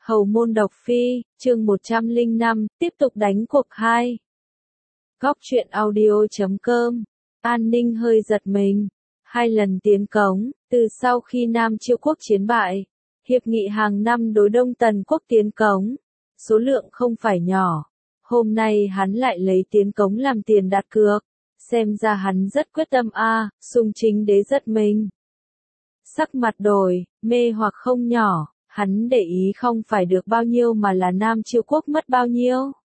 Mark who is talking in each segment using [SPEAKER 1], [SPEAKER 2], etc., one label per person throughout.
[SPEAKER 1] Hầu môn độc phi, chương 105, tiếp tục đánh cuộc 2. Góc truyện audio.com. An Ninh hơi giật mình. 2 lần tiến cống, từ sau khi Nam Chiêu quốc chiến bại, hiệp nghị hàng năm đối Đông Tần quốc tiến cống, số lượng không phải nhỏ. Hôm nay hắn lại lấy tiến cống làm tiền đặt cược, xem ra hắn rất quyết tâm Sung Chính Đế giật mình. Sắc mặt đổi, mê hoặc không nhỏ. Hắn để ý không phải được bao nhiêu mà là Nam Chiêu quốc mất bao nhiêu.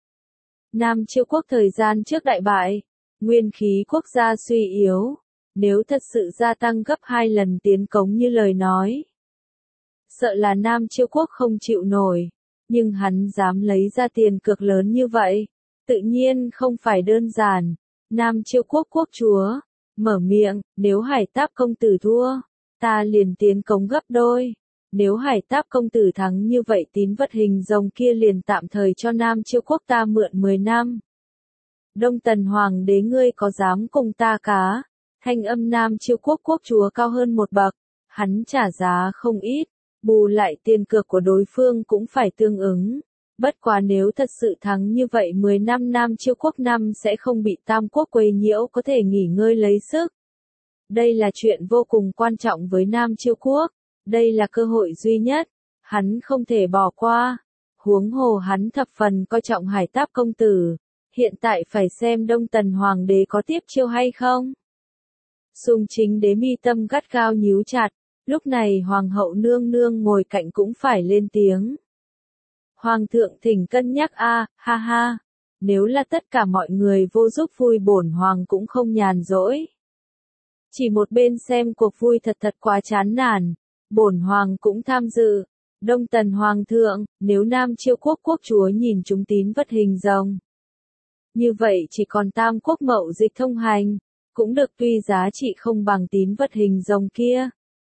[SPEAKER 1] Nam Chiêu quốc thời gian trước đại bại, nguyên khí quốc gia suy yếu, nếu thật sự gia tăng gấp 2 lần tiến cống như lời nói. Sợ là Nam Chiêu quốc không chịu nổi, nhưng hắn dám lấy ra tiền cược lớn như vậy, tự nhiên không phải đơn giản. Nam Chiêu quốc quốc chúa, mở miệng, nếu Hải Táp công tử thua, ta liền tiến cống gấp đôi. Nếu Hải Táp công tử thắng như vậy tín vật hình rồng kia liền tạm thời cho Nam Chiêu quốc ta mượn 10 năm. Đông Tần Hoàng đế ngươi có dám cùng ta cá? Thanh âm Nam Chiêu quốc quốc chúa cao hơn một bậc, hắn trả giá không ít, bù lại tiền cược của đối phương cũng phải tương ứng. Bất quá nếu thật sự thắng như vậy 10 năm Nam Chiêu quốc năm sẽ không bị Tam quốc quấy nhiễu có thể nghỉ ngơi lấy sức. Đây là chuyện vô cùng quan trọng với Nam Chiêu quốc. Đây là cơ hội duy nhất, hắn không thể bỏ qua. Huống hồ hắn thập phần coi trọng Hải Táp công tử, hiện tại phải xem Đông Tần Hoàng đế có tiếp chiêu hay không. Sung Chính Đế mi tâm gắt gao nhíu chặt, lúc này Hoàng hậu nương nương ngồi cạnh cũng phải lên tiếng. Hoàng thượng thỉnh cân nhắc ha ha, nếu là tất cả mọi người vô giúp vui bổn Hoàng cũng không nhàn rỗi. Chỉ một bên xem cuộc vui thật quá chán nản. Bổn Hoàng cũng tham dự. Đông Tần Hoàng thượng, nếu Nam Chiêu quốc quốc chúa nhìn chúng tín vật hình rồng, như vậy chỉ còn Tam quốc mậu dịch thông hành, cũng được tuy giá trị không bằng tín vật hình rồng kia.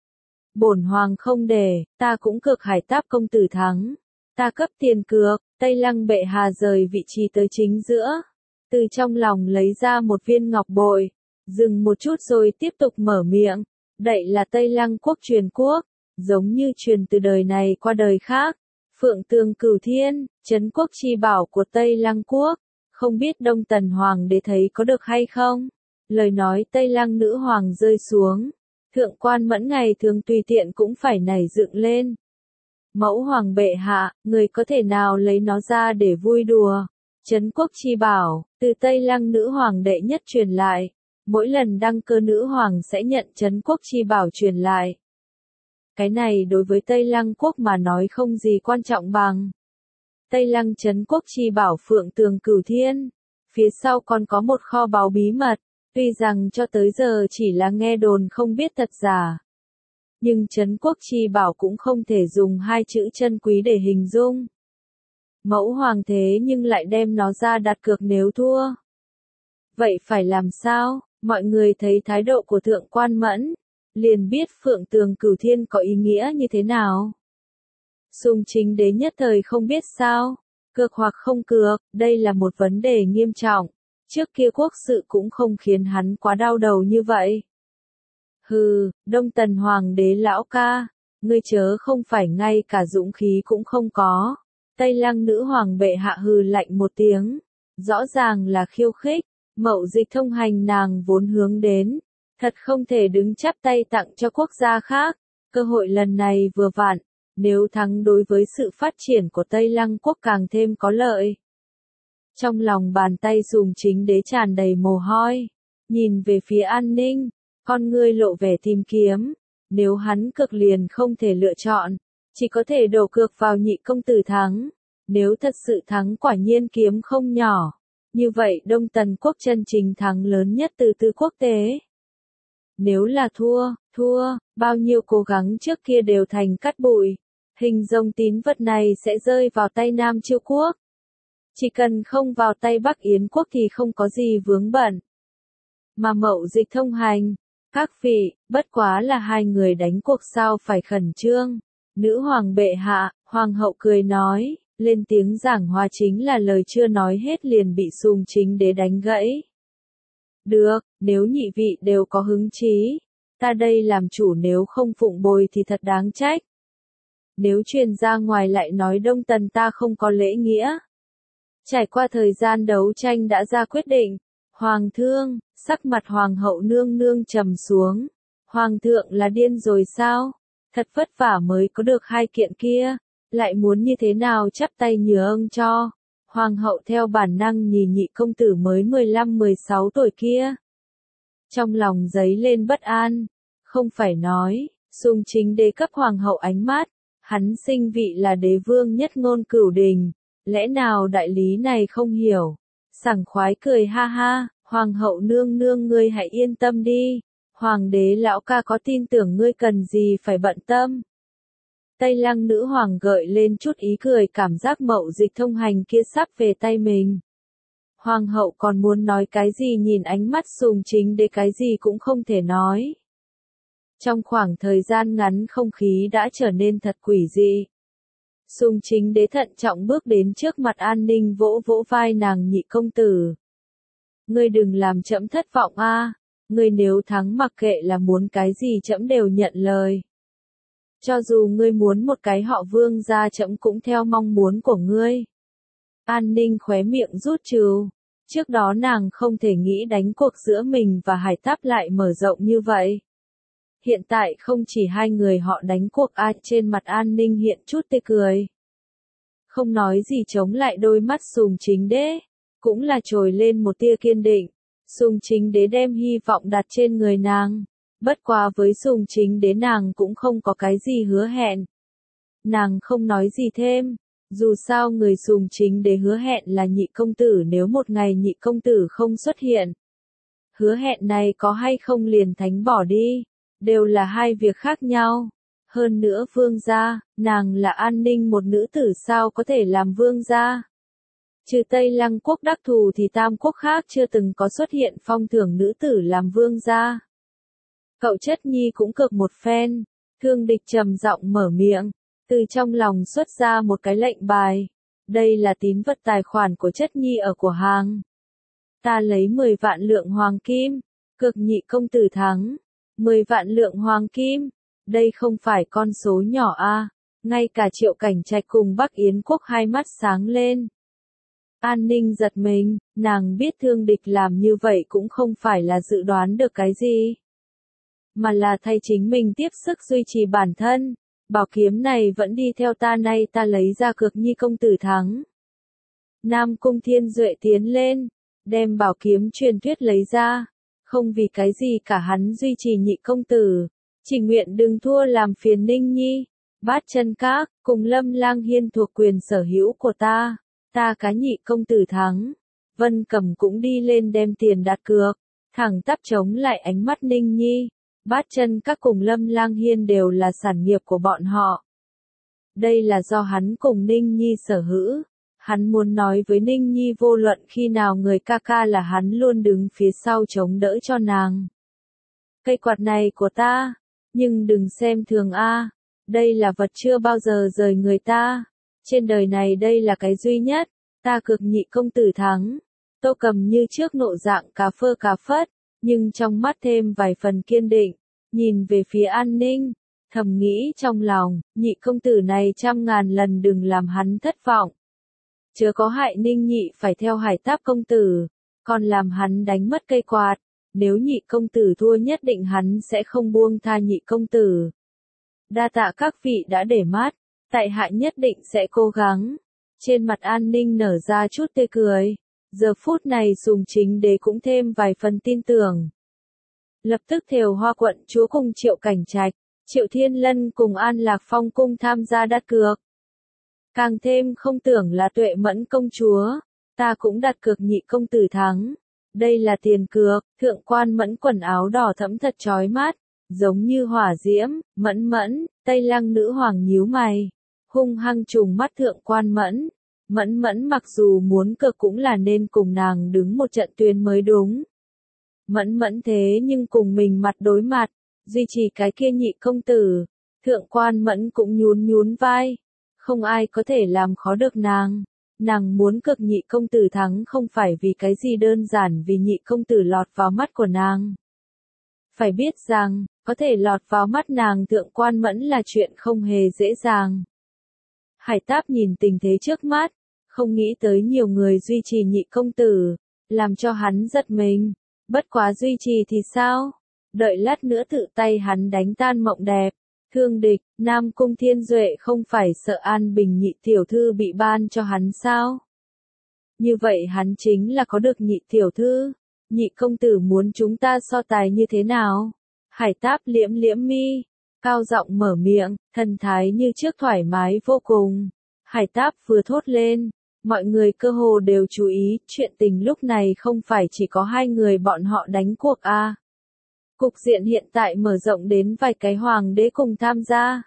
[SPEAKER 1] Bổn Hoàng không để, ta cũng cược Hải Táp công tử thắng. Ta cấp tiền cược, Tây Lăng bệ hạ rời vị trí tới chính giữa. Từ trong lòng lấy ra một viên ngọc bội, dừng một chút rồi tiếp tục mở miệng. Đậy là Tây Lăng quốc truyền quốc. Giống như truyền từ đời này qua đời khác, Phượng Tường Cửu Thiên, trấn quốc chi bảo của Tây Lăng quốc, không biết Đông Tần Hoàng đế thấy có được hay không? Lời nói Tây Lăng nữ hoàng rơi xuống, thượng quan Mẫn ngày thường tùy tiện cũng phải nảy dựng lên. Mẫu hoàng bệ hạ, người có thể nào lấy nó ra để vui đùa? Trấn quốc chi bảo, từ Tây Lăng nữ hoàng đệ nhất truyền lại, mỗi lần đăng cơ nữ hoàng sẽ nhận trấn quốc chi bảo truyền lại. Cái này đối với Tây Lăng quốc mà nói không gì quan trọng bằng. Tây Lăng trấn quốc chi bảo Phượng Tường Cửu Thiên, phía sau còn có một kho báu bí mật, tuy rằng cho tới giờ chỉ là nghe đồn không biết thật giả. Nhưng trấn quốc chi bảo cũng không thể dùng 2 chữ chân quý để hình dung. Mẫu hoàng thế nhưng lại đem nó ra đặt cược nếu thua. Vậy phải làm sao? Mọi người thấy thái độ của thượng quan Mẫn, liền biết Phượng Tường Cửu Thiên có ý nghĩa như thế nào. Sung Chính Đế nhất thời không biết sao, cược hoặc không cược, đây là một vấn đề nghiêm trọng, trước kia quốc sự cũng không khiến hắn quá đau đầu như vậy. Hừ, Đông Tần Hoàng đế lão ca, ngươi chớ không phải ngay cả dũng khí cũng không có. Tây Lăng nữ hoàng bệ hạ hừ lạnh một tiếng, rõ ràng là khiêu khích, mậu dịch thông hành nàng vốn hướng đến. Thật không thể đứng chắp tay tặng cho quốc gia khác, cơ hội lần này vừa vặn, nếu thắng đối với sự phát triển của Tây Lăng quốc càng thêm có lợi. Trong lòng bàn tay Sung Chính Đế tràn đầy mồ hôi, nhìn về phía An Ninh, con ngươi lộ vẻ tìm kiếm, nếu hắn cực liền không thể lựa chọn, chỉ có thể đổ cược vào nhị công tử thắng, nếu thật sự thắng quả nhiên kiếm không nhỏ, như vậy Đông Tần quốc chân chính thắng lớn nhất từ tư quốc tế. Nếu là thua, bao nhiêu cố gắng trước kia đều thành cát bụi, hình rồng tín vật này sẽ rơi vào tay Nam Chiêu quốc. Chỉ cần không vào tay Bắc Yến quốc thì không có gì vướng bận. Mà mậu dịch thông hành, các vị, bất quá là 2 người đánh cuộc sao phải khẩn trương. Nữ hoàng bệ hạ, hoàng hậu cười nói, lên tiếng giảng hòa chính là lời chưa nói hết liền bị Sung Chính Đế đánh gãy. Được, nếu nhị vị đều có hứng chí, ta đây làm chủ nếu không phụng bồi thì thật đáng trách. nếu truyền ra ngoài lại nói Đông Tần ta không có lễ nghĩa. Trải qua thời gian đấu tranh đã ra quyết định, Hoàng thương, sắc mặt Hoàng hậu nương nương trầm xuống. Hoàng thượng là điên rồi sao? Thật vất vả mới có được hai kiện kia, lại muốn như thế nào chắp tay nhờ ông cho. Hoàng hậu theo bản năng nhìn nhị công tử mới 15-16 tuổi kia. Trong lòng dấy lên bất an, không phải nói, Sùng Chính Đế cấp Hoàng hậu ánh mắt, hắn sinh vị là đế vương nhất ngôn cửu đình, lẽ nào đại lý này không hiểu. Sảng khoái cười ha ha, Hoàng hậu nương nương ngươi hãy yên tâm đi, Hoàng đế lão ca có tin tưởng ngươi cần gì phải bận tâm. Tây Lăng nữ hoàng gợi lên chút ý cười, cảm giác mậu dịch thông hành kia sắp về tay mình. Hoàng hậu còn muốn nói cái gì, nhìn ánh mắt Sùng Chính Đế cái gì cũng không thể nói. Trong khoảng thời gian ngắn không khí đã trở nên thật quỷ dị. Sùng Chính Đế thận trọng bước đến trước mặt An Ninh, vỗ vỗ vai nàng, nhị công tử. Ngươi đừng làm trẫm thất vọng a, ngươi nếu thắng mặc kệ là muốn cái gì trẫm đều nhận lời. Cho dù ngươi muốn một cái họ Vương gia trẫm cũng theo mong muốn của ngươi. An Ninh khóe miệng rút trừ. Trước đó nàng không thể nghĩ đánh cuộc giữa mình và Hải Táp lại mở rộng như vậy. Hiện tại không chỉ hai người họ đánh cuộc, trên mặt An Ninh hiện chút tươi cười. Không nói gì chống lại đôi mắt Sùng Chính Đế, cũng là trồi lên một tia kiên định. Sùng Chính Đế đem hy vọng đặt trên người nàng. Bất quá với Sùng Chính Đế nàng cũng không có cái gì hứa hẹn. Nàng không nói gì thêm, dù sao người Sùng Chính Đế hứa hẹn là nhị công tử, nếu một ngày nhị công tử không xuất hiện. Hứa hẹn này có hay không liền thánh bỏ đi, đều là hai việc khác nhau. Hơn nữa vương gia, nàng là An Ninh một nữ tử sao có thể làm vương gia. Trừ Tây Lăng quốc đắc thù thì tam quốc khác chưa từng có xuất hiện phong thưởng nữ tử làm vương gia. Cậu chất nhi cũng cực một phen, Thương Địch trầm giọng mở miệng, từ trong lòng xuất ra một cái lệnh bài. Đây là tín vật tài khoản của chất nhi ở của hàng. Ta lấy 10 vạn lượng hoàng kim, cực nhị công tử thắng. 10 vạn lượng hoàng kim, đây không phải con số nhỏ a. Ngay cả Triệu Cảnh Trạch cùng Bắc Yến quốc hai mắt sáng lên. An Ninh giật mình, nàng biết Thương Địch làm như vậy cũng không phải là dự đoán được cái gì, mà là thay chính mình tiếp sức duy trì bản thân. Bảo kiếm này vẫn đi theo ta, nay ta lấy ra cược nhi công tử thắng. Nam Cung Thiên Duệ tiến lên, đem bảo kiếm truyền thuyết lấy ra. Không vì cái gì cả, hắn duy trì nhị công tử, chỉ nguyện đừng thua làm phiền Ninh Nhi. Bát Chân Các, cùng Lâm Lang Hiên thuộc quyền sở hữu của ta. Ta cá nhị công tử thắng. Vân Cẩm cũng đi lên đem tiền đặt cược, thẳng tắp chống lại ánh mắt Ninh Nhi. Bát Chân Các cùng Lâm Lang Hiên đều là sản nghiệp của bọn họ. Đây là do hắn cùng Ninh Nhi sở hữu. Hắn muốn nói với Ninh Nhi vô luận khi nào người ca ca là hắn luôn đứng phía sau chống đỡ cho nàng. Cây quạt này của ta, nhưng đừng xem thường a, đây là vật chưa bao giờ rời người ta. Trên đời này đây là cái duy nhất, ta cực nhị công tử thắng. Tô Cầm như trước nộ dạng cà phơ cà phất, nhưng trong mắt thêm vài phần kiên định, nhìn về phía An Ninh, thầm nghĩ trong lòng, nhị công tử này 100.000 lần đừng làm hắn thất vọng. Chớ có hại Ninh Nhị phải theo Hải Táp công tử, còn làm hắn đánh mất cây quạt. Nếu nhị công tử thua nhất định hắn sẽ không buông tha nhị công tử. Đa tạ các vị đã để mắt, tại hạ nhất định sẽ cố gắng. Trên mặt An Ninh nở ra chút tươi cười. Giờ phút này Sùng Chính Đế cũng thêm vài phần tin tưởng. Lập tức Thều Hoa quận chúa cùng Triệu Cảnh Trạch, Triệu Thiên Lân cùng An Lạc Phong cung tham gia đặt cược. Càng thêm không tưởng là Tuệ Mẫn công chúa, ta cũng đặt cược nhị công tử thắng. Đây là tiền cược. Thượng quan Mẫn quần áo đỏ thẫm thật chói mắt, giống như hỏa diễm. Mẫn Mẫn, Tây Lăng nữ hoàng nhíu mày, hung hăng trùng mắt Thượng quan Mẫn. Mẫn Mẫn mặc dù muốn cược cũng là nên cùng nàng đứng một trận tuyến mới đúng. Mẫn Mẫn thế nhưng cùng mình mặt đối mặt, duy trì cái kia nhị công tử. Thượng quan Mẫn cũng nhún nhún vai, không ai có thể làm khó được nàng. Nàng muốn cực nhị công tử thắng không phải vì cái gì đơn giản vì nhị công tử lọt vào mắt của nàng. Phải biết rằng, có thể lọt vào mắt nàng Thượng quan Mẫn là chuyện không hề dễ dàng. Hải Táp nhìn tình thế trước mắt, không nghĩ tới nhiều người duy trì nhị công tử, làm cho hắn giật mình. Bất quá duy trì thì sao? Đợi lát nữa tự tay hắn đánh tan mộng đẹp. Thương địch, Nam Cung Thiên Duệ không phải sợ An Bình nhị tiểu thư bị ban cho hắn sao? Như vậy hắn chính là có được nhị tiểu thư. Nhị công tử muốn chúng ta so tài như thế nào? Hải Táp liễm liễm mi, cao giọng mở miệng, thần thái như trước thoải mái vô cùng. Hải Táp vừa thốt lên, mọi người cơ hồ đều chú ý, chuyện tình lúc này không phải chỉ có hai người bọn họ đánh cuộc a. Cục diện hiện tại mở rộng đến vài cái hoàng đế cùng tham gia.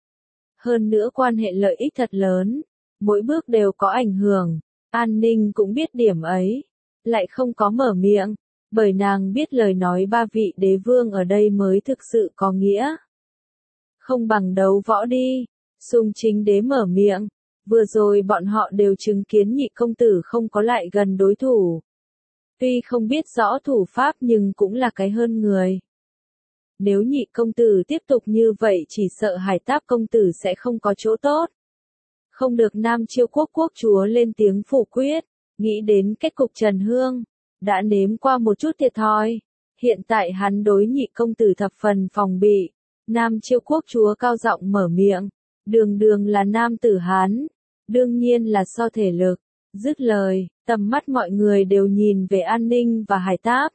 [SPEAKER 1] Hơn nữa quan hệ lợi ích thật lớn, mỗi bước đều có ảnh hưởng, An Ninh cũng biết điểm ấy, lại không có mở miệng, bởi nàng biết lời nói ba vị đế vương ở đây mới thực sự có nghĩa. Không bằng đấu võ đi, Sùng Chính Đế mở miệng, vừa rồi bọn họ đều chứng kiến nhị công tử không có lại gần đối thủ. Tuy không biết rõ thủ pháp nhưng cũng là cái hơn người. Nếu nhị công tử tiếp tục như vậy chỉ sợ Hải Táp công tử sẽ không có chỗ tốt. Không được Nam Chiêu Quốc quốc chúa lên tiếng phủ quyết, nghĩ đến kết cục Trần Hương, đã nếm qua một chút thiệt thòi. Hiện tại hắn đối nhị công tử thập phần phòng bị. Nam Chiêu Quốc chúa cao giọng mở miệng, đường đường là nam tử Hán, đương nhiên là so thể lực. Dứt lời, tầm mắt mọi người đều nhìn về An Ninh và Hải Táp.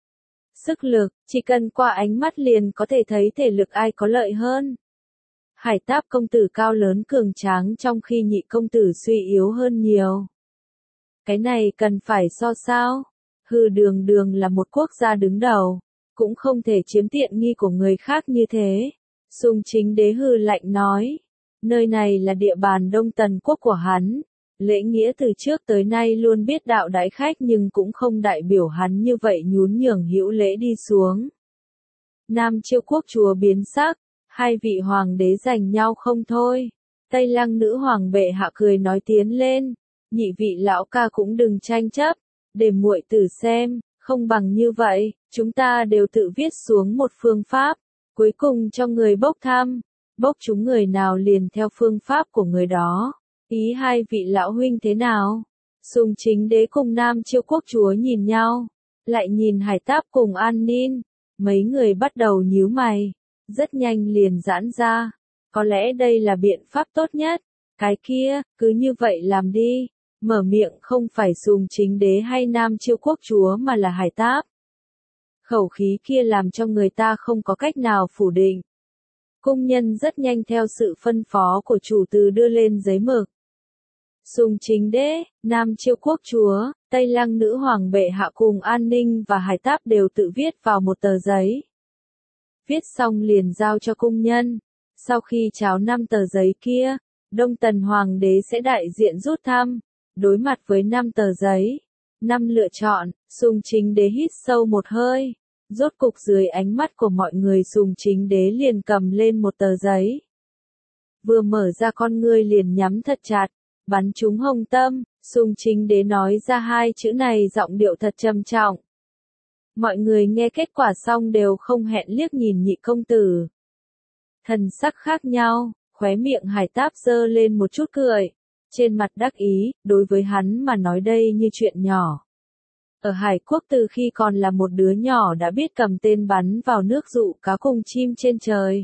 [SPEAKER 1] Sức lực, chỉ cần qua ánh mắt liền có thể thấy thể lực ai có lợi hơn. Hải Táp công tử cao lớn cường tráng trong khi nhị công tử suy yếu hơn nhiều. Cái này cần phải so sao? Hừ, đường đường là một quốc gia đứng đầu, cũng không thể chiếm tiện nghi của người khác như thế. Sùng Chính Đế hừ lạnh nói, nơi này là địa bàn Đông Tần quốc của hắn. Lễ nghĩa từ trước tới nay luôn biết đạo đãi khách nhưng cũng không đại biểu hắn như vậy nhún nhường hữu lễ đi xuống. Nam Chiêu Quốc chúa biến sắc, hai vị hoàng đế giành nhau không thôi. Tây Lăng nữ hoàng bệ hạ cười nói tiến lên, nhị vị lão ca cũng đừng tranh chấp, để muội tử xem, không bằng như vậy, chúng ta đều tự viết xuống một phương pháp, cuối cùng cho người bốc thăm, bốc chúng người nào liền theo phương pháp của người đó. Ý hai vị lão huynh thế nào? Sùng Chính Đế cùng Nam Chiêu Quốc chúa nhìn nhau, lại nhìn Hải Táp cùng An Ninh, mấy người bắt đầu nhíu mày, rất nhanh liền giãn ra. Có lẽ đây là biện pháp tốt nhất, cái kia, cứ như vậy làm đi. Mở miệng không phải Sùng Chính Đế hay Nam Chiêu Quốc chúa mà là Hải Táp. Khẩu khí kia làm cho người ta không có cách nào phủ định. Cung nhân rất nhanh theo sự phân phó của chủ từ đưa lên giấy mực. Sùng Chính Đế, Nam Chiêu Quốc chúa, Tây Lăng nữ hoàng bệ hạ cùng An Ninh và Hải Táp đều tự viết vào một tờ giấy. Viết xong liền giao cho cung nhân. Sau khi tráo 5 tờ giấy kia, Đông Tần hoàng đế sẽ đại diện rút thăm. Đối mặt với 5 tờ giấy, 5 lựa chọn, Sùng Chính Đế hít sâu một hơi. Rốt cục dưới ánh mắt của mọi người Sùng Chính Đế liền cầm lên một tờ giấy. Vừa mở ra con ngươi liền nhắm thật chặt, bắn trúng hồng tâm, Sùng Chính Đế nói ra hai chữ này giọng điệu thật trầm trọng. Mọi người nghe kết quả xong đều không hẹn liếc nhìn nhị công tử. Thần sắc khác nhau, khóe miệng Hải Táp giơ lên một chút cười. Trên mặt đắc ý, đối với hắn mà nói đây như chuyện nhỏ. Ở Hải Quốc từ khi còn là một đứa nhỏ đã biết cầm tên bắn vào nước dụ cá cùng chim trên trời.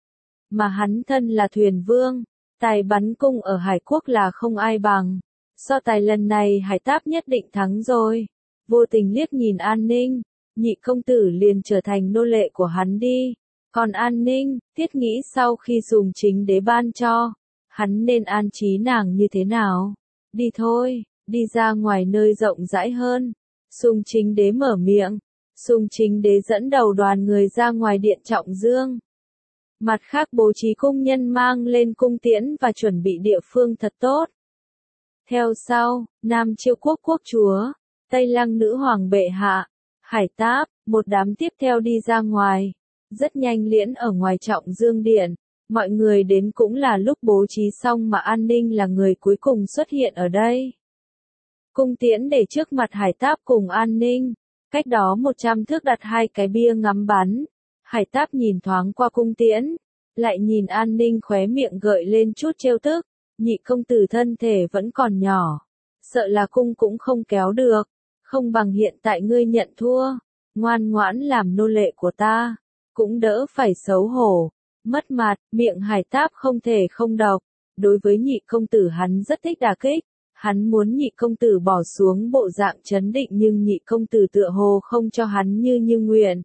[SPEAKER 1] Mà hắn thân là thuyền vương, tài bắn cung ở Hải Quốc là không ai bằng. So tài lần này Hải Táp nhất định thắng rồi. Vô tình liếc nhìn An Ninh, nhị công tử liền trở thành nô lệ của hắn đi. Còn An Ninh, thiết nghĩ sau khi Sùng Chính Đế ban cho, hắn nên an trí nàng như thế nào? Đi thôi, đi ra ngoài nơi rộng rãi hơn. Sùng Chính Đế mở miệng. Sùng Chính Đế dẫn đầu đoàn người ra ngoài điện Trọng Dương. Mặt khác bố trí cung nhân mang lên cung tiễn và chuẩn bị địa phương thật tốt. Theo sau, Nam Chiêu Quốc quốc chúa, Tây Lăng nữ hoàng bệ hạ, Hải Táp, một đám tiếp theo đi ra ngoài. Rất nhanh liễn ở ngoài Trọng Dương điện. Mọi người đến cũng là lúc bố trí xong mà An Ninh là người cuối cùng xuất hiện ở đây. Cung tiễn để trước mặt Hải Táp cùng An Ninh, cách đó 100 thước đặt hai cái bia ngắm bắn. Hải Táp nhìn thoáng qua cung tiễn, lại nhìn An Ninh khóe miệng gợi lên chút trêu tức, Nhị công tử thân thể vẫn còn nhỏ, sợ là cung cũng không kéo được, không bằng hiện tại ngươi nhận thua, ngoan ngoãn làm nô lệ của ta, cũng đỡ phải xấu hổ, mất mặt. Miệng Hải Táp không thể không độc, đối với nhị công tử hắn rất thích đả kích, hắn muốn nhị công tử bỏ xuống bộ dạng trấn định nhưng nhị công tử tựa hồ không cho hắn như nguyện.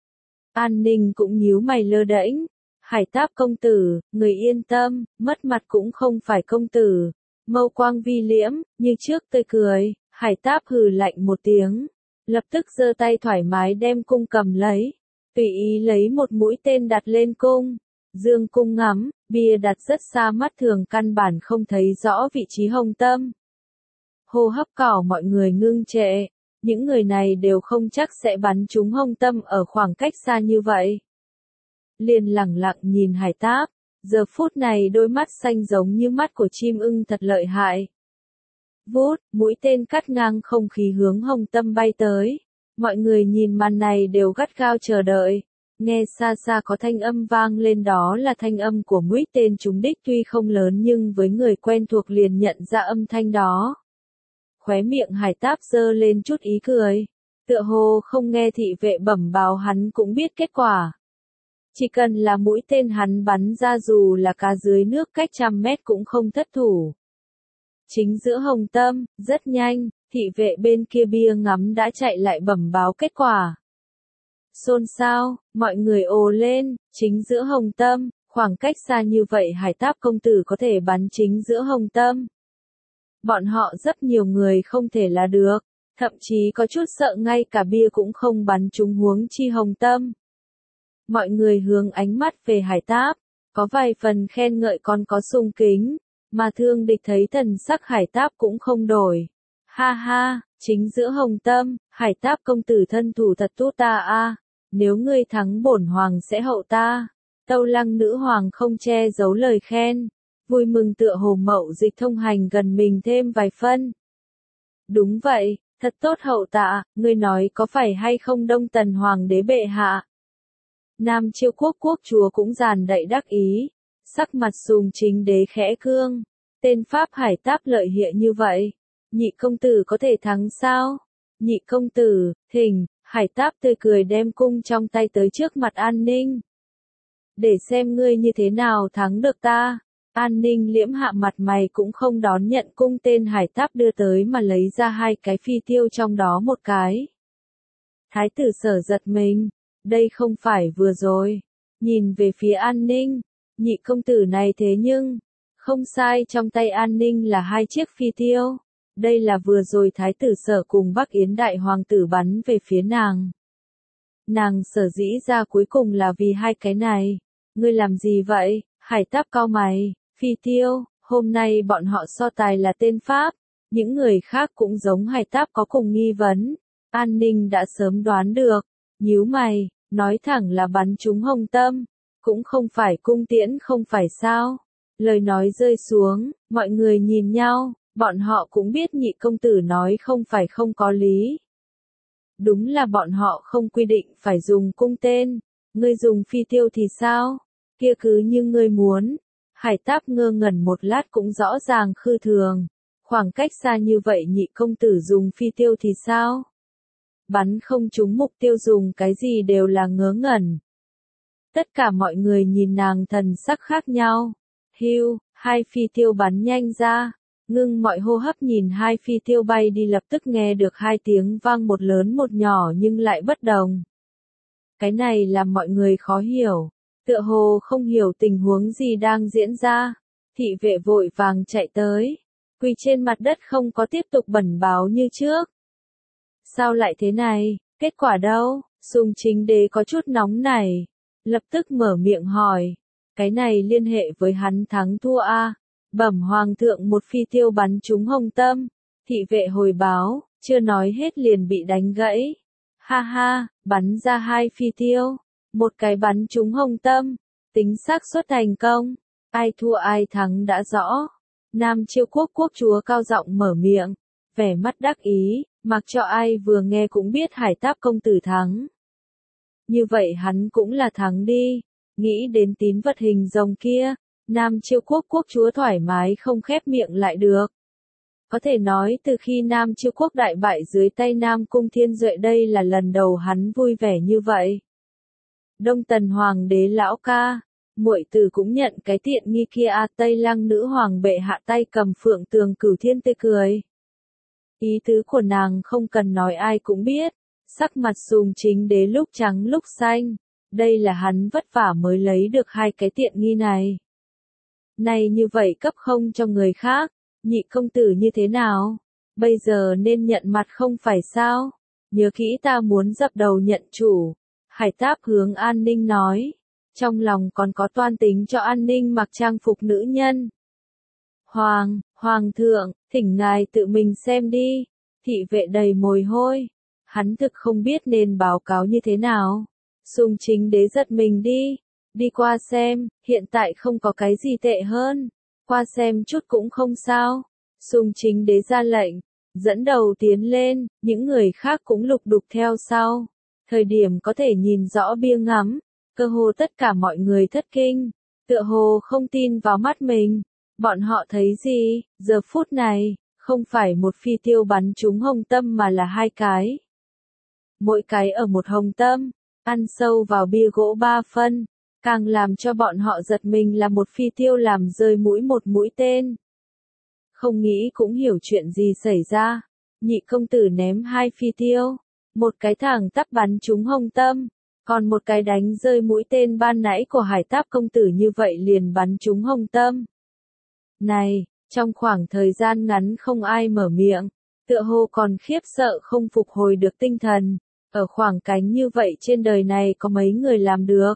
[SPEAKER 1] An Ninh cũng nhíu mày lơ đễnh. Hải Táp công tử, người yên tâm, mất mặt cũng không phải công tử. Mâu quang vi liễm, như trước tươi cười, Hải Táp hừ lạnh một tiếng, lập tức giơ tay thoải mái đem cung cầm lấy, tùy ý lấy một mũi tên đặt lên cung. Dương cung ngắm, bia đặt rất xa mắt thường căn bản không thấy rõ vị trí hồng tâm. Hô hấp cỏ mọi người ngưng trệ, những người này đều không chắc sẽ bắn trúng hồng tâm ở khoảng cách xa như vậy. Liền lẳng lặng nhìn Hải Táp, giờ phút này đôi mắt xanh giống như mắt của chim ưng thật lợi hại. Vút, mũi tên cắt ngang không khí hướng hồng tâm bay tới. Mọi người nhìn màn này đều gắt gao chờ đợi. Nghe xa xa có thanh âm vang lên, đó là thanh âm của mũi tên trúng đích, tuy không lớn nhưng với người quen thuộc liền nhận ra âm thanh đó. Khóe miệng Hải Táp giơ lên chút ý cười. Tựa hồ không nghe thị vệ bẩm báo hắn cũng biết kết quả. Chỉ cần là mũi tên hắn bắn ra dù là cá dưới nước cách trăm mét cũng không thất thủ. Chính giữa hồng tâm, rất nhanh, thị vệ bên kia bia ngắm đã chạy lại bẩm báo kết quả. Xôn xao, mọi người ồ lên, chính giữa hồng tâm, khoảng cách xa như vậy Hải Táp công tử có thể bắn chính giữa hồng tâm. Bọn họ rất nhiều người không thể là được, thậm chí có chút sợ ngay cả bia cũng không bắn trúng huống chi hồng tâm. Mọi người hướng ánh mắt về Hải Táp, có vài phần khen ngợi còn có sung kính, mà thương địch thấy thần sắc Hải Táp cũng không đổi. Ha ha, chính giữa hồng tâm, Hải Táp công tử thân thủ thật tốt ta a, nếu ngươi thắng bổn hoàng sẽ hậu ta. Tâu Lăng nữ hoàng không che giấu lời khen, vui mừng tựa hồ Mậu Dịch thông hành gần mình thêm vài phân. Đúng vậy, thật tốt hậu tạ, ngươi nói có phải hay không Đông Tần hoàng đế bệ hạ? Nam Chiêu quốc quốc chúa cũng giàn đậy đắc ý, sắc mặt Sùng Chính đế khẽ cương, tên Pháp Hải Táp lợi hại như vậy, nhị công tử có thể thắng sao? Nhị công tử, thỉnh. Hải Táp tươi cười đem cung trong tay tới trước mặt An Ninh. Để xem ngươi như thế nào thắng được ta. An Ninh liễm hạ mặt mày cũng không đón nhận cung tên Hải Táp đưa tới mà lấy ra hai cái phi tiêu, trong đó một cái. Thái tử Sở giật mình, đây không phải vừa rồi. Nhìn về phía An Ninh, nhị công tử này thế nhưng, không sai, trong tay An Ninh là hai chiếc phi tiêu. Đây là vừa rồi Thái tử Sở cùng Bắc Yến đại hoàng tử bắn về phía nàng. Nàng sở dĩ ra cuối cùng là vì hai cái này. Ngươi làm gì vậy? Hải Táp cau mày, phi tiêu, hôm nay bọn họ so tài là tên Pháp. Những người khác cũng giống Hải Táp có cùng nghi vấn. An Ninh đã sớm đoán được. Nhíu mày, nói thẳng là bắn trúng hồng tâm. Cũng không phải cung tiễn không phải sao. Lời nói rơi xuống, mọi người nhìn nhau. Bọn họ cũng biết nhị công tử nói không phải không có lý. Đúng là bọn họ không quy định phải dùng cung tên. Ngươi dùng phi tiêu thì sao? Kia cứ như ngươi muốn. Hải Táp ngơ ngẩn một lát cũng rõ ràng khư thường. Khoảng cách xa như vậy nhị công tử dùng phi tiêu thì sao? Bắn không trúng mục tiêu dùng cái gì đều là ngớ ngẩn. Tất cả mọi người nhìn nàng thần sắc khác nhau. Hưu, hai phi tiêu bắn nhanh ra. Ngưng mọi hô hấp nhìn hai phi tiêu bay đi, lập tức nghe được hai tiếng vang, một lớn một nhỏ nhưng lại bất đồng. Cái này làm mọi người khó hiểu, tựa hồ không hiểu tình huống gì đang diễn ra. Thị vệ vội vàng chạy tới, quỳ trên mặt đất không có tiếp tục bẩm báo như trước. Sao lại thế này, kết quả đâu? Sùng Chính đế có chút nóng nảy, lập tức mở miệng hỏi. Cái này liên hệ với hắn thắng thua a. Bẩm hoàng thượng, một phi tiêu bắn trúng hồng tâm. Thị vệ hồi báo, chưa nói hết liền bị đánh gãy. Ha ha, bắn ra hai phi tiêu, một cái bắn trúng hồng tâm, tính xác suất thành công. Ai thua ai thắng đã rõ. Nam Chiêu quốc quốc chúa cao giọng mở miệng, vẻ mắt đắc ý, mặc cho ai vừa nghe cũng biết Hải Táp công tử thắng. Như vậy hắn cũng là thắng đi. Nghĩ đến tín vật hình rồng kia, Nam Chiêu Quốc quốc chúa thoải mái không khép miệng lại được. Có thể nói từ khi Nam Chiêu Quốc đại bại dưới tay Nam Cung Thiên Duệ đây là lần đầu hắn vui vẻ như vậy. Đông Tần Hoàng đế lão ca, muội tử cũng nhận cái tiện nghi kia à, Tây Lăng nữ hoàng bệ hạ tay cầm Phượng Tường Cửu Thiên tươi cười. Ý tứ của nàng không cần nói ai cũng biết, sắc mặt Sùng Chính Đế lúc trắng lúc xanh, đây là hắn vất vả mới lấy được hai cái tiện nghi này. Này như vậy cấp không cho người khác, nhị công tử như thế nào? Bây giờ nên nhận mặt không phải sao? Nhớ kỹ ta muốn dập đầu nhận chủ. Hải Táp hướng An Ninh nói, trong lòng còn có toan tính cho An Ninh mặc trang phục nữ nhân. Hoàng thượng, thỉnh ngài tự mình xem đi, thị vệ đầy mồ hôi, hắn thực không biết nên báo cáo như thế nào. Sùng Chính Đế giật mình đi qua xem, hiện tại không có cái gì tệ hơn, qua xem chút cũng không sao. Sùng Chính Đế ra lệnh, dẫn đầu tiến lên, những người khác cũng lục đục theo sau. Thời điểm có thể nhìn rõ bia ngắm, cơ hồ tất cả mọi người thất kinh, tựa hồ không tin vào mắt mình. Bọn họ thấy gì, giờ phút này, không phải một phi tiêu bắn trúng hồng tâm mà là hai cái. Mỗi cái ở một hồng tâm, ăn sâu vào bia gỗ 3 phân, càng làm cho bọn họ giật mình là một phi tiêu làm rơi một mũi tên. Không nghĩ cũng hiểu chuyện gì xảy ra, nhị công tử ném 2 phi tiêu, một cái thẳng tắp bắn trúng hồng tâm, còn một cái đánh rơi mũi tên ban nãy của Hải Táp công tử như vậy liền bắn trúng hồng tâm. Này, trong khoảng thời gian ngắn không ai mở miệng, tựa hồ còn khiếp sợ không phục hồi được tinh thần, ở khoảng cánh như vậy trên đời này có mấy người làm được.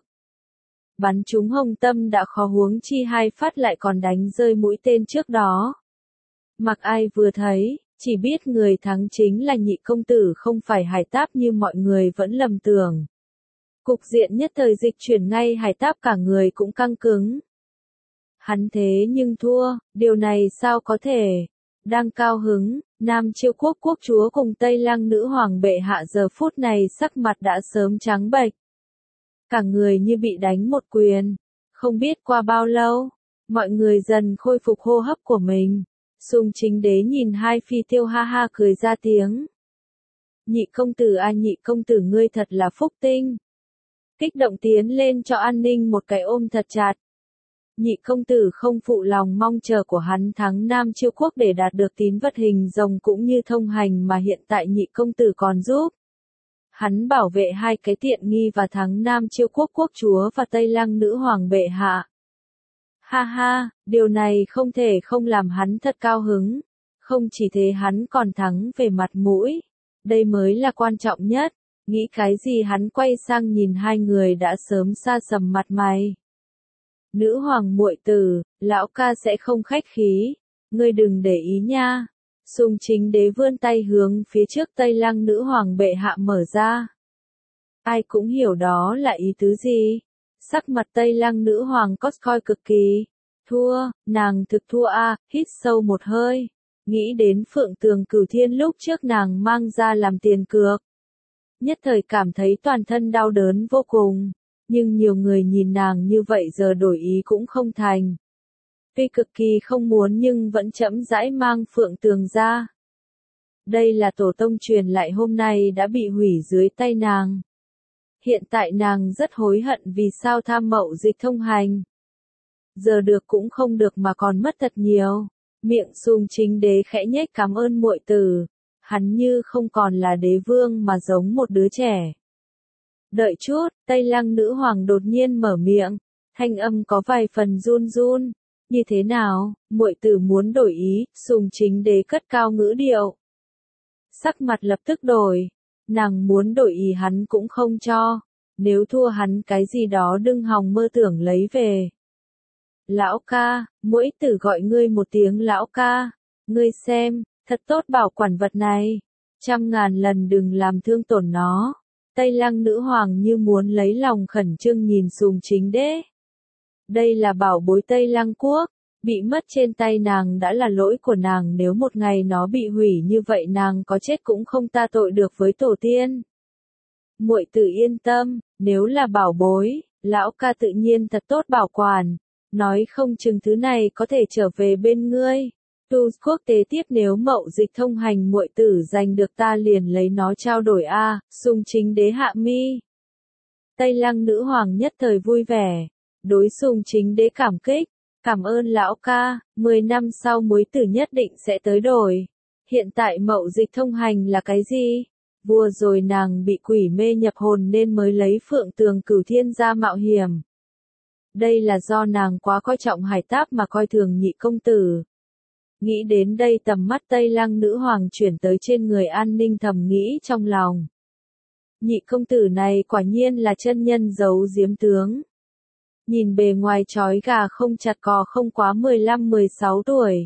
[SPEAKER 1] Bắn trúng hồng tâm đã khó huống chi 2 phát lại còn đánh rơi mũi tên trước đó. Mặc ai vừa thấy, chỉ biết người thắng chính là nhị công tử không phải Hải Táp như mọi người vẫn lầm tưởng. Cục diện nhất thời dịch chuyển ngay, Hải Táp cả người cũng căng cứng. Hắn thế nhưng thua, điều này sao có thể? Đang cao hứng, Nam Chiêu Quốc quốc chúa cùng Tây Lăng nữ hoàng bệ hạ giờ phút này sắc mặt đã sớm trắng bệch. Cả người như bị đánh một quyền. Không biết qua bao lâu, mọi người dần khôi phục hô hấp của mình. Sùng Chính Đế nhìn 2 phi tiêu ha ha cười ra tiếng. Nhị công tử à, nhị công tử ngươi thật là phúc tinh. Kích động tiến lên cho An Ninh một cái ôm thật chặt. Nhị công tử không phụ lòng mong chờ của hắn thắng Nam Chiêu Quốc để đạt được tín vật hình rồng cũng như thông hành mà hiện tại nhị công tử còn giúp. Hắn bảo vệ 2 cái tiện nghi và thắng Nam Chiêu Quốc quốc chúa và Tây Lăng nữ hoàng bệ hạ. Ha ha, điều này không thể không làm hắn thật cao hứng. Không chỉ thế hắn còn thắng về mặt mũi. Đây mới là quan trọng nhất. Nghĩ cái gì hắn quay sang nhìn 2 người đã sớm xa sầm mặt mày. Nữ hoàng muội tử, lão ca sẽ không khách khí. Ngươi đừng để ý nha. Sùng Chính Đế vươn tay hướng phía trước Tây Lăng nữ hoàng bệ hạ mở ra. Ai cũng hiểu đó là ý tứ gì. Sắc mặt Tây Lăng nữ hoàng cốt coi cực kỳ. Thua, nàng thực thua a, hít sâu một hơi. Nghĩ đến Phượng Tường Cửu Thiên lúc trước nàng mang ra làm tiền cược. Nhất thời cảm thấy toàn thân đau đớn vô cùng. Nhưng nhiều người nhìn nàng như vậy giờ đổi ý cũng không thành. Tuy cực kỳ không muốn nhưng vẫn chậm rãi mang Phượng Tường ra. Đây là tổ tông truyền lại hôm nay đã bị hủy dưới tay nàng. Hiện tại nàng rất hối hận vì sao tham mậu dịch thông hành. Giờ được cũng không được mà còn mất thật nhiều. Miệng Sùng Chính Đế khẽ nhếch cảm ơn muội tử. Hắn như không còn là đế vương mà giống một đứa trẻ. Đợi chút, Tây Lăng nữ hoàng đột nhiên mở miệng, thanh âm có vài phần run run. Như thế nào, muội tử muốn đổi ý? Sùng Chính Đế cất cao ngữ điệu. Sắc mặt lập tức đổi, nàng muốn đổi ý hắn cũng không cho, nếu thua hắn cái gì đó đừng hòng mơ tưởng lấy về. Lão ca, muội tử gọi ngươi một tiếng lão ca, ngươi xem, thật tốt bảo quản vật này, 100.000 lần đừng làm thương tổn nó. Tây Lăng nữ hoàng như muốn lấy lòng khẩn trương nhìn Sùng Chính Đế. Đây là bảo bối Tây Lăng quốc, bị mất trên tay nàng đã là lỗi của nàng, nếu một ngày nó bị hủy như vậy nàng có chết cũng không ta tội được với tổ tiên. Muội tử yên tâm, nếu là bảo bối, lão ca tự nhiên thật tốt bảo quản, nói không chừng thứ này có thể trở về bên ngươi. Tu quốc tế tiếp nếu Mậu Dịch thông hành muội tử giành được ta liền lấy nó trao đổi a. Sùng Chính Đế hạ mi. Tây Lăng nữ hoàng nhất thời vui vẻ, đối Sùng Chính Đế cảm kích, cảm ơn lão ca, 10 năm sau muội tử nhất định sẽ tới đổi. Hiện tại Mậu Dịch thông hành là cái gì? Vua rồi nàng bị quỷ mê nhập hồn nên mới lấy Phượng Tường Cửu Thiên ra mạo hiểm. Đây là do nàng quá coi trọng Hải Táp mà coi thường Nhị công tử. Nghĩ đến đây tầm mắt Tây Lăng nữ hoàng chuyển tới trên người An Ninh thầm nghĩ trong lòng. Nhị công tử này quả nhiên là chân nhân giấu giếm tướng. Nhìn bề ngoài trói gà không chặt cò không quá 15-16 tuổi.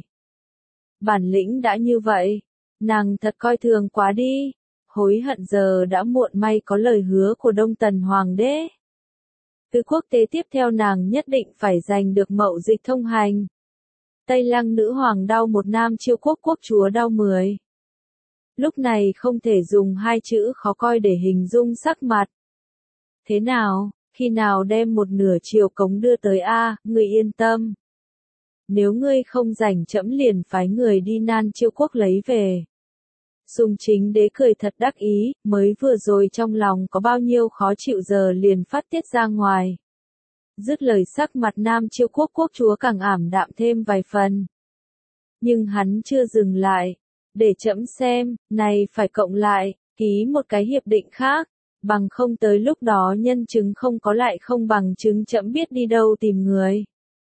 [SPEAKER 1] Bản lĩnh đã như vậy, nàng thật coi thường quá đi. Hối hận giờ đã muộn, may có lời hứa của Đông Tần Hoàng đế. Từ quốc tế tiếp theo nàng nhất định phải giành được Mậu Dịch thông hành. Tây Lăng nữ hoàng đau một, Nam Chiêu quốc quốc chúa đau 10. Lúc này không thể dùng hai chữ khó coi để hình dung sắc mặt. Thế nào, khi nào đem một nửa triều cống đưa tới a, ngươi yên tâm. Nếu ngươi không rảnh trẫm liền phái người đi Nan Chiêu quốc lấy về. Sùng Chính Đế cười thật đắc ý, mới vừa rồi trong lòng có bao nhiêu khó chịu giờ liền phát tiết ra ngoài. Dứt lời sắc mặt Nam Chiêu quốc quốc chúa càng ảm đạm thêm vài phần. Nhưng hắn chưa dừng lại. Để trẫm xem, này phải cộng lại, ký một cái hiệp định khác, bằng không tới lúc đó nhân chứng không có lại không bằng chứng trẫm biết đi đâu tìm người.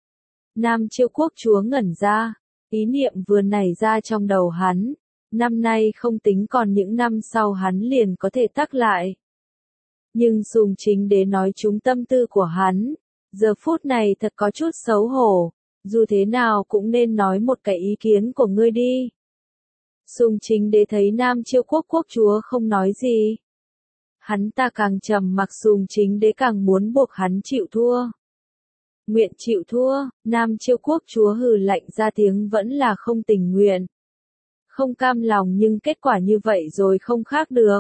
[SPEAKER 1] Nam Chiêu quốc chúa ngẩn ra, ý niệm vừa nảy ra trong đầu hắn, năm nay không tính còn những năm sau hắn liền có thể tắc lại. Nhưng Sùng Chính Đế nói trúng tâm tư của hắn, giờ phút này thật có chút xấu hổ, dù thế nào cũng nên nói một cái ý kiến của ngươi đi. Sùng Chính Đế thấy Nam Chiêu quốc quốc chúa không nói gì. Hắn ta càng trầm mặc, Sùng Chính Đế càng muốn buộc hắn chịu thua. Nguyện chịu thua, Nam Chiêu quốc chúa hừ lạnh ra tiếng vẫn là không tình nguyện. Không cam lòng nhưng kết quả như vậy rồi không khác được.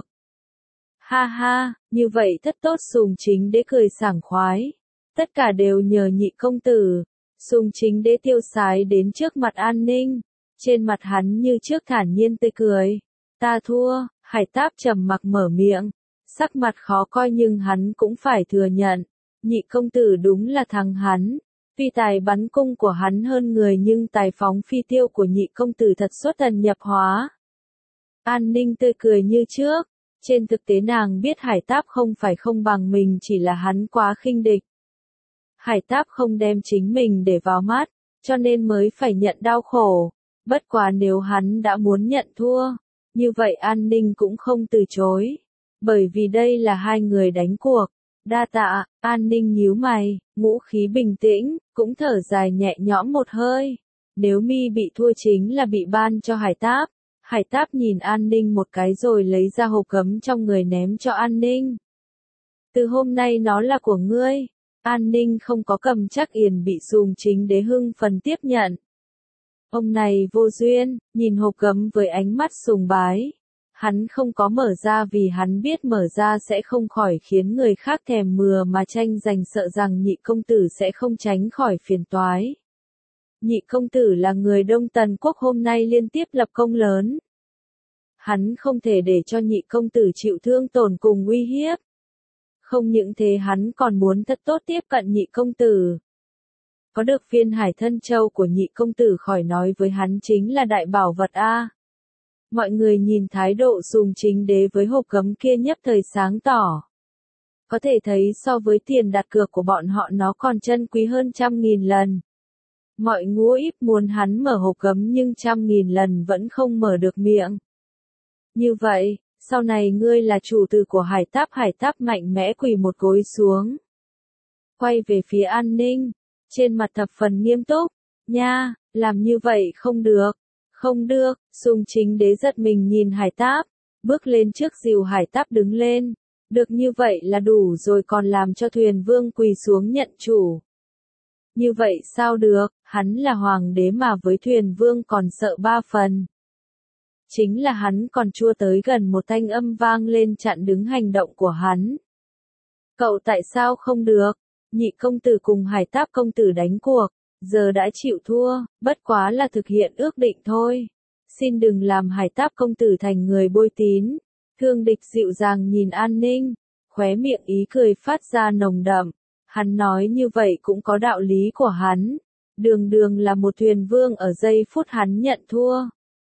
[SPEAKER 1] Ha ha, như vậy rất tốt, Sùng Chính Đế cười sảng khoái. Tất cả đều nhờ nhị công tử. Sùng Chính Đế tiêu sái đến trước mặt An Ninh. Trên mặt hắn như trước thản nhiên tươi cười. Ta thua, Hải Táp trầm mặc mở miệng. Sắc mặt khó coi nhưng hắn cũng phải thừa nhận. Nhị công tử đúng là thằng hắn. Tuy tài bắn cung của hắn hơn người nhưng tài phóng phi tiêu của nhị công tử thật xuất thần nhập hóa. An Ninh tươi cười như trước. Trên thực tế nàng biết Hải Táp không phải không bằng mình, chỉ là hắn quá khinh địch. Hải Táp không đem chính mình để vào mắt, cho nên mới phải nhận đau khổ. Bất quá nếu hắn đã muốn nhận thua, như vậy An Ninh cũng không từ chối. Bởi vì đây là hai người đánh cuộc. Đa tạ, An Ninh nhíu mày, ngũ khí bình tĩnh, cũng thở dài nhẹ nhõm một hơi. Nếu mi bị thua chính là bị ban cho Hải Táp. Hải Táp nhìn An Ninh một cái rồi lấy ra hộp gấm trong người ném cho An Ninh. Từ hôm nay nó là của ngươi. An Ninh không có cầm chắc yển bị Sùng Chính Đế hưng phần tiếp nhận. Ông này vô duyên, nhìn hộp gấm với ánh mắt sùng bái. Hắn không có mở ra vì hắn biết mở ra sẽ không khỏi khiến người khác thèm mừa mà tranh giành, sợ rằng nhị công tử sẽ không tránh khỏi phiền toái. Nhị công tử là người Đông Tần quốc hôm nay liên tiếp lập công lớn. Hắn không thể để cho nhị công tử chịu thương tổn cùng uy hiếp. Không những thế hắn còn muốn thật tốt tiếp cận nhị công tử. Có được phiên hải thân châu của nhị công tử khỏi nói với hắn chính là đại bảo vật a. Mọi người nhìn thái độ Sùng Chính Đế với hộp gấm kia nhấp thời sáng tỏ. Có thể thấy so với tiền đặt cược của bọn họ nó còn chân quý hơn 100.000 lần. Mọi ngũ íp muốn hắn mở hộp gấm nhưng 100.000 lần vẫn không mở được miệng. Như vậy, sau này ngươi là chủ tử của Hải Táp mạnh mẽ quỳ một gối xuống. Quay về phía An Ninh, trên mặt thập phần nghiêm túc, nha, làm như vậy không được. Không được, Sùng Chính Đế giật mình nhìn Hải Táp, bước lên trước dìu Hải Táp đứng lên. Được như vậy là đủ rồi, còn làm cho Thuyền Vương quỳ xuống nhận chủ. Như vậy sao được, hắn là hoàng đế mà với Thuyền Vương còn sợ 3 phần. Chính là hắn còn chưa tới gần một thanh âm vang lên chặn đứng hành động của hắn. Cậu tại sao không được? Nhị công tử cùng Hải Táp công tử đánh cuộc, giờ đã chịu thua, bất quá là thực hiện ước định thôi. Xin đừng làm Hải Táp công tử thành người bôi tín. Thương Địch dịu dàng nhìn An Ninh, khóe miệng ý cười phát ra nồng đậm. Hắn nói như vậy cũng có đạo lý của hắn. Đường đường là một thuyền vương ở giây phút hắn nhận thua.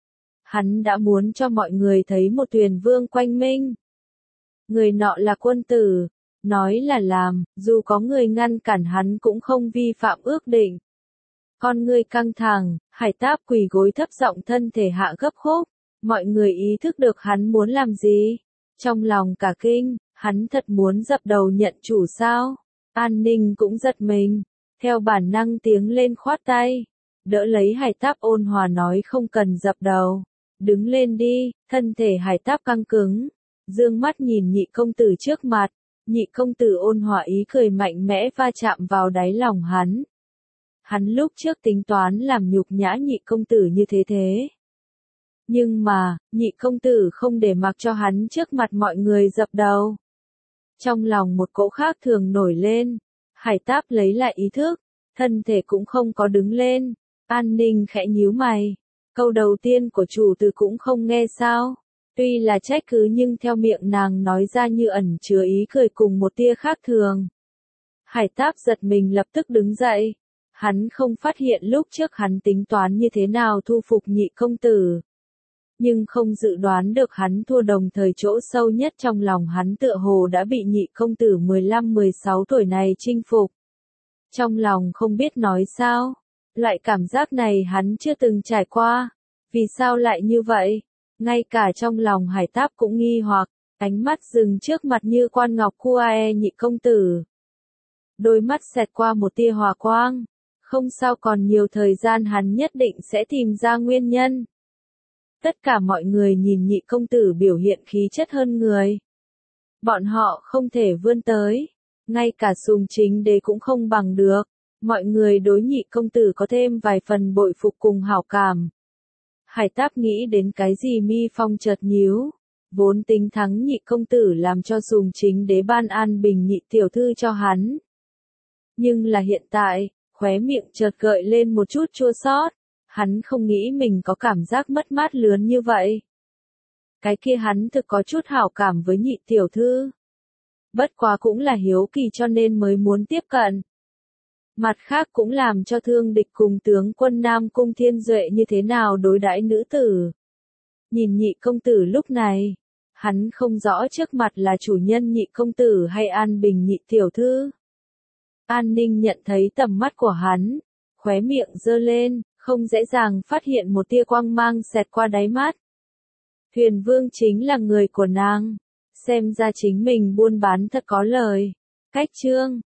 [SPEAKER 1] Hắn đã muốn cho mọi người thấy một thuyền vương quanh minh. Người nọ là quân tử, nói là làm, dù có người ngăn cản hắn cũng không vi phạm ước định. Con người căng thẳng, Hải Táp quỳ gối thấp giọng thân thể hạ gấp khúc. Mọi người ý thức được hắn muốn làm gì. Trong lòng cả kinh, hắn thật muốn dập đầu nhận chủ sao? An Ninh cũng giật mình, theo bản năng tiếng lên khoát tay, đỡ lấy Hải Táp ôn hòa nói không cần dập đầu, đứng lên đi, thân thể Hải Táp căng cứng, dương mắt nhìn nhị công tử trước mặt, nhị công tử ôn hòa ý cười mạnh mẽ va chạm vào đáy lòng hắn. Hắn lúc trước tính toán làm nhục nhã nhị công tử như thế. Nhưng mà, nhị công tử không để mặc cho hắn trước mặt mọi người dập đầu. Trong lòng một cỗ khác thường nổi lên, Hải Táp lấy lại ý thức, thân thể cũng không có đứng lên. An Ninh khẽ nhíu mày, câu đầu tiên của chủ tử cũng không nghe sao. Tuy là trách cứ nhưng theo miệng nàng nói ra như ẩn chứa ý cười cùng một tia khác thường. Hải Táp giật mình lập tức đứng dậy. Hắn không phát hiện lúc trước hắn tính toán như thế nào thu phục nhị công tử. Nhưng không dự đoán được hắn thua, đồng thời chỗ sâu nhất trong lòng hắn tựa hồ đã bị nhị công tử 15-16 tuổi này chinh phục. Trong lòng không biết nói sao, loại cảm giác này hắn chưa từng trải qua. Vì sao lại như vậy? Ngay cả trong lòng Hải Táp cũng nghi hoặc, ánh mắt dừng trước mặt như quan ngọc Kuae nhị công tử. Đôi mắt xẹt qua một tia hòa quang. Không sao, còn nhiều thời gian, hắn nhất định sẽ tìm ra nguyên nhân. Tất cả mọi người nhìn nhị công tử biểu hiện khí chất hơn người. Bọn họ không thể vươn tới. Ngay cả Sùng Chính Đế cũng không bằng được. Mọi người đối nhị công tử có thêm vài phần bội phục cùng hảo cảm. Hải Táp nghĩ đến cái gì mi phong chợt nhíu. Vốn tính thắng nhị công tử làm cho Sùng Chính Đế ban an bình nhị tiểu thư cho hắn. Nhưng là hiện tại, khóe miệng chợt gợi lên một chút chua xót. Hắn không nghĩ mình có cảm giác mất mát lớn như vậy. Cái kia hắn thực có chút hảo cảm với nhị tiểu thư. Bất quá cũng là hiếu kỳ cho nên mới muốn tiếp cận. Mặt khác cũng làm cho Thương Địch cùng tướng quân Nam Cung Thiên Duệ như thế nào đối đãi nữ tử. Nhìn nhị công tử lúc này, hắn không rõ trước mặt là chủ nhân nhị công tử hay an bình nhị tiểu thư. An Ninh nhận thấy tầm mắt của hắn, khóe miệng giơ lên, không dễ dàng phát hiện một tia quang mang xẹt qua đáy mắt. Huyền Vương chính là người của nàng, xem ra chính mình buôn bán thật có lời. Cách chương